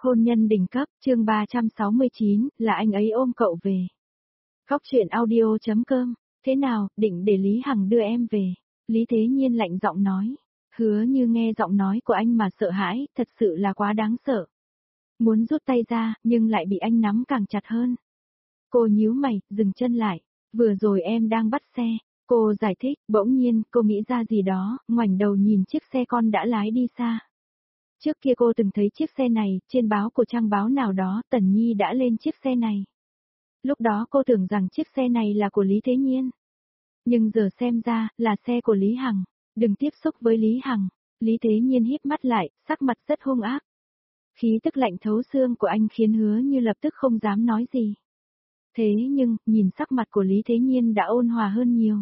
Hôn nhân đỉnh cấp, chương 369, là anh ấy ôm cậu về. Khóc chuyện audio.com, thế nào, định để Lý Hằng đưa em về? Lý Thế Nhiên lạnh giọng nói. Hứa Như nghe giọng nói của anh mà sợ hãi, thật sự là quá đáng sợ. Muốn rút tay ra, nhưng lại bị anh nắm càng chặt hơn. Cô nhíu mày, dừng chân lại. Vừa rồi em đang bắt xe. Cô giải thích, bỗng nhiên, cô nghĩ ra gì đó, ngoảnh đầu nhìn chiếc xe con đã lái đi xa. Trước kia cô từng thấy chiếc xe này, trên báo của trang báo nào đó, Tần Nhi đã lên chiếc xe này. Lúc đó cô tưởng rằng chiếc xe này là của Lý Thế Nhiên. Nhưng giờ xem ra, là xe của Lý Hằng. Đừng tiếp xúc với Lý Hằng. Lý Thế Nhiên híp mắt lại, sắc mặt rất hung ác. Khí tức lạnh thấu xương của anh khiến Hứa Như lập tức không dám nói gì. Thế nhưng, nhìn sắc mặt của Lý Thế Nhiên đã ôn hòa hơn nhiều.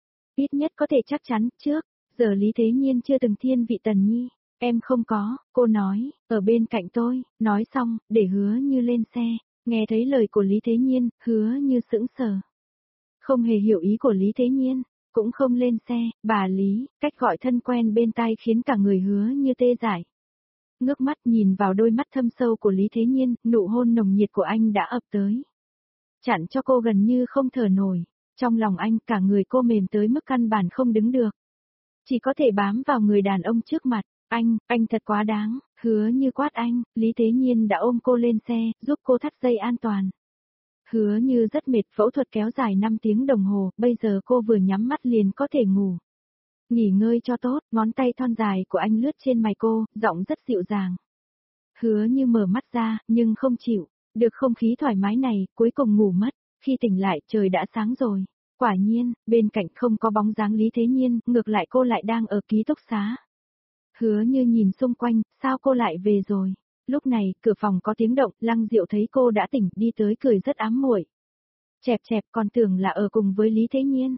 Ít nhất có thể chắc chắn, trước, giờ Lý Thế Nhiên chưa từng thiên vị Tần Nhi. Em không có, cô nói, ở bên cạnh tôi, nói xong, để Hứa Như lên xe, nghe thấy lời của Lý Thế Nhiên, Hứa Như sững sờ. Không hề hiểu ý của Lý Thế Nhiên, cũng không lên xe, bà Lý, cách gọi thân quen bên tai khiến cả người Hứa Như tê dại. Ngước mắt nhìn vào đôi mắt thâm sâu của Lý Thế Nhiên, nụ hôn nồng nhiệt của anh đã ập tới. Chặn cho cô gần như không thở nổi, trong lòng anh cả người cô mềm tới mức căn bản không đứng được. Chỉ có thể bám vào người đàn ông trước mặt. Anh thật quá đáng, Hứa Như quát anh, Lý Thế Nhiên đã ôm cô lên xe, giúp cô thắt dây an toàn. Hứa Như rất mệt, phẫu thuật kéo dài 5 tiếng đồng hồ, bây giờ cô vừa nhắm mắt liền có thể ngủ. Nghỉ ngơi cho tốt, ngón tay thon dài của anh lướt trên mày cô, giọng rất dịu dàng. Hứa Như mở mắt ra, nhưng không chịu, được không khí thoải mái này, cuối cùng ngủ mất, khi tỉnh lại trời đã sáng rồi. Quả nhiên, bên cạnh không có bóng dáng Lý Thế Nhiên, ngược lại cô lại đang ở ký túc xá. Hứa Như nhìn xung quanh, sao cô lại về rồi? Lúc này, cửa phòng có tiếng động, Lăng Diệu thấy cô đã tỉnh, đi tới cười rất ám muội. Chẹp chẹp, còn tưởng là ở cùng với Lý Thế Nhiên.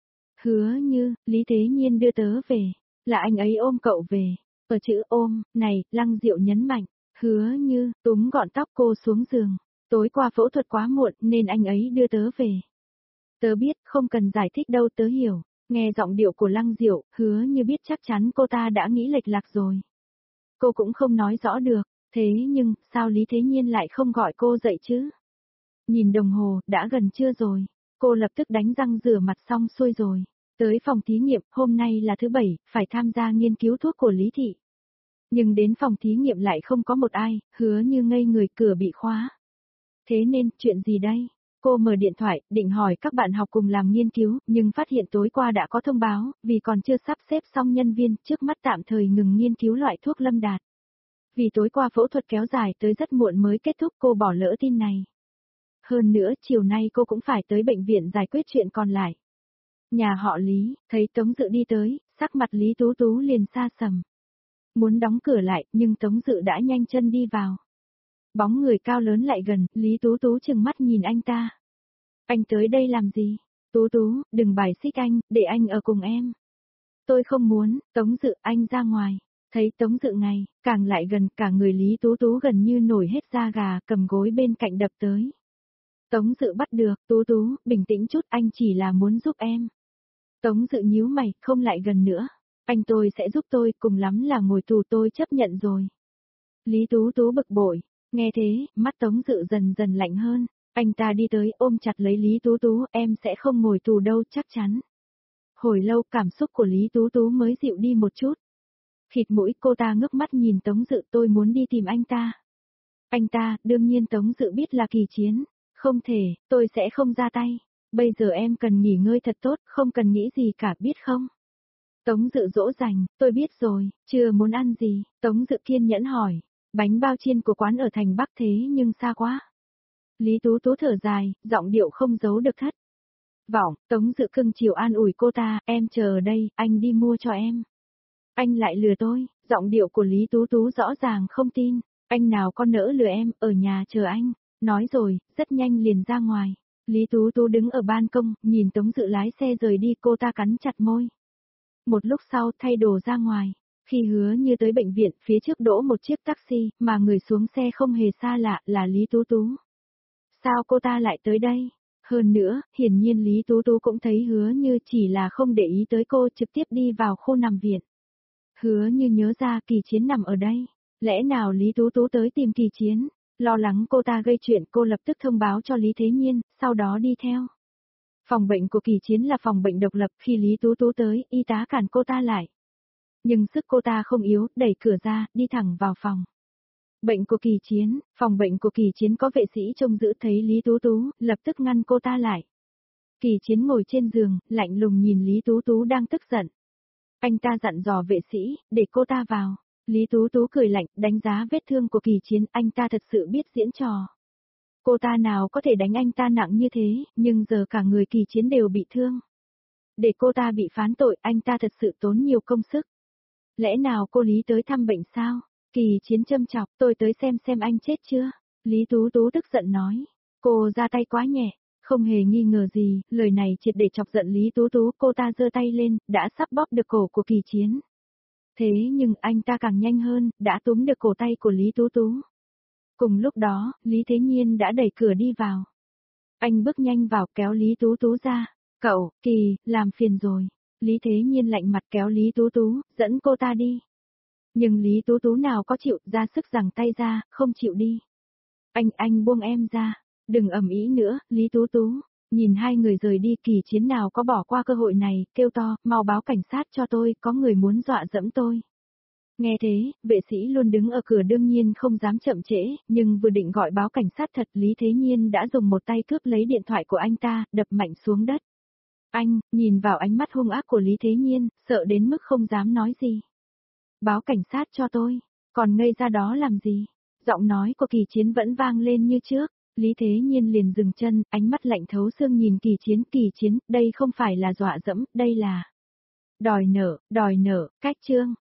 Hứa Như, Lý Thế Nhiên đưa tớ về, là anh ấy ôm cậu về. Ở chữ ôm, này, Lăng Diệu nhấn mạnh, Hứa Như, túm gọn tóc cô xuống giường. Tối qua phẫu thuật quá muộn nên anh ấy đưa tớ về. Tớ biết, không cần giải thích đâu, tớ hiểu. Nghe giọng điệu của Lăng Diệu, Hứa Như biết chắc chắn cô ta đã nghĩ lệch lạc rồi. Cô cũng không nói rõ được, thế nhưng, sao Lý Thế Nhiên lại không gọi cô dậy chứ? Nhìn đồng hồ, đã gần trưa rồi. Cô lập tức đánh răng rửa mặt xong xuôi rồi. Tới phòng thí nghiệm, hôm nay là thứ 7, phải tham gia nghiên cứu thuốc của Lý Thị. Nhưng đến phòng thí nghiệm lại không có một ai, Hứa Như ngây người, cửa bị khóa. Thế nên, chuyện gì đây? Cô mở điện thoại, định hỏi các bạn học cùng làm nghiên cứu, nhưng phát hiện tối qua đã có thông báo, vì còn chưa sắp xếp xong nhân viên, trước mắt tạm thời ngừng nghiên cứu loại thuốc lâm đạt. Vì tối qua phẫu thuật kéo dài tới rất muộn mới kết thúc, cô bỏ lỡ tin này. Hơn nữa, chiều nay cô cũng phải tới bệnh viện giải quyết chuyện còn lại. Nhà họ Lý, thấy Tống Dự đi tới, sắc mặt Lý Tú Tú liền xa sầm. Muốn đóng cửa lại, nhưng Tống Dự đã nhanh chân đi vào. Bóng người cao lớn lại gần, Lý Tú Tú trừng mắt nhìn anh ta. Anh tới đây làm gì? Tú Tú, đừng bài xích anh, để anh ở cùng em. Tôi không muốn, Tống Dự, anh ra ngoài. Thấy Tống Dự ngày, càng lại gần, cả người Lý Tú Tú gần như nổi hết da gà, cầm gối bên cạnh đập tới. Tống Dự bắt được, Tú Tú, bình tĩnh chút, anh chỉ là muốn giúp em. Tống Dự nhíu mày, không lại gần nữa. Anh tôi sẽ giúp tôi, cùng lắm là ngồi tù, tôi chấp nhận rồi. Lý Tú Tú bực bội, nghe thế, mắt Tống Dự dần dần lạnh hơn. Anh ta đi tới, ôm chặt lấy Lý Tú Tú, em sẽ không ngồi tù đâu, chắc chắn. Hồi lâu cảm xúc của Lý Tú Tú mới dịu đi một chút. Khịt mũi, cô ta ngước mắt nhìn Tống Dự, tôi muốn đi tìm anh ta. Anh ta, đương nhiên Tống Dự biết là Kỳ Chiến. Không thể, tôi sẽ không ra tay. Bây giờ em cần nghỉ ngơi thật tốt, không cần nghĩ gì cả, biết không? Tống Dự dỗ dành, tôi biết rồi, chưa muốn ăn gì? Tống Dự kiên nhẫn hỏi. Bánh bao chiên của quán ở thành Bắc thế nhưng xa quá. Lý Tú Tú thở dài, giọng điệu không giấu được thất vọng. Tống Dự cưng chiều an ủi cô ta, em chờ ở đây, anh đi mua cho em. Anh lại lừa tôi, giọng điệu của Lý Tú Tú rõ ràng không tin. Anh nào có nỡ lừa em, ở nhà chờ anh. Nói rồi, rất nhanh liền ra ngoài. Lý Tú Tú đứng ở ban công, nhìn Tống Dự lái xe rời đi, cô ta cắn chặt môi. Một lúc sau, thay đồ ra ngoài. Khi Hứa Như tới bệnh viện, phía trước đỗ một chiếc taxi, mà người xuống xe không hề xa lạ, là Lý Tú Tú. Sao cô ta lại tới đây? Hơn nữa, hiển nhiên Lý Tú Tú cũng thấy Hứa Như chỉ là không để ý tới cô, trực tiếp đi vào khu nằm viện. Hứa Như nhớ ra Kỳ Chiến nằm ở đây. Lẽ nào Lý Tú Tú tới tìm Kỳ Chiến? Lo lắng cô ta gây chuyện, cô lập tức thông báo cho Lý Thế Nhiên, sau đó đi theo. Phòng bệnh của Kỳ Chiến là phòng bệnh độc lập, khi Lý Tú Tú tới, y tá cản cô ta lại. Nhưng sức cô ta không yếu, đẩy cửa ra, đi thẳng vào phòng. Bệnh của Kỳ Chiến, phòng bệnh của Kỳ Chiến có vệ sĩ trông giữ, thấy Lý Tú Tú, lập tức ngăn cô ta lại. Kỳ Chiến ngồi trên giường, lạnh lùng nhìn Lý Tú Tú đang tức giận. Anh ta dặn dò vệ sĩ, để cô ta vào. Lý Tú Tú cười lạnh, đánh giá vết thương của Kỳ Chiến, anh ta thật sự biết diễn trò. Cô ta nào có thể đánh anh ta nặng như thế, nhưng giờ cả người Kỳ Chiến đều bị thương. Để cô ta bị phán tội, anh ta thật sự tốn nhiều công sức. Lẽ nào cô Lý tới thăm bệnh sao? Kỳ Chiến châm chọc, tôi tới xem anh chết chưa? Lý Tú Tú tức giận nói. Cô ra tay quá nhẹ, không hề nghi ngờ gì, lời này triệt để chọc giận Lý Tú Tú, cô ta giơ tay lên, đã sắp bóp được cổ của Kỳ Chiến. Thế nhưng anh ta càng nhanh hơn, đã túm được cổ tay của Lý Tú Tú. Cùng lúc đó, Lý Thế Nhiên đã đẩy cửa đi vào. Anh bước nhanh vào kéo Lý Tú Tú ra. Cậu, Kỳ, làm phiền rồi. Lý Thế Nhiên lạnh mặt kéo Lý Tú Tú, dẫn cô ta đi. Nhưng Lý Tú Tú nào có chịu, ra sức giằng tay ra, không chịu đi. Anh buông em ra. Đừng ầm ĩ nữa, Lý Tú Tú. Nhìn hai người rời đi, Kỳ Chiến nào có bỏ qua cơ hội này, kêu to, mau báo cảnh sát cho tôi, có người muốn dọa dẫm tôi. Nghe thế, vệ sĩ luôn đứng ở cửa đương nhiên không dám chậm trễ, nhưng vừa định gọi báo cảnh sát thật, Lý Thế Nhiên đã dùng một tay cướp lấy điện thoại của anh ta, đập mạnh xuống đất. Anh, nhìn vào ánh mắt hung ác của Lý Thế Nhiên, sợ đến mức không dám nói gì. Báo cảnh sát cho tôi, còn ngây ra đó làm gì? Giọng nói của Kỳ Chiến vẫn vang lên như trước. Lý Thế Nhiên liền dừng chân, ánh mắt lạnh thấu xương nhìn Kỳ Chiến, đây không phải là dọa dẫm, đây là đòi nợ, cách chương.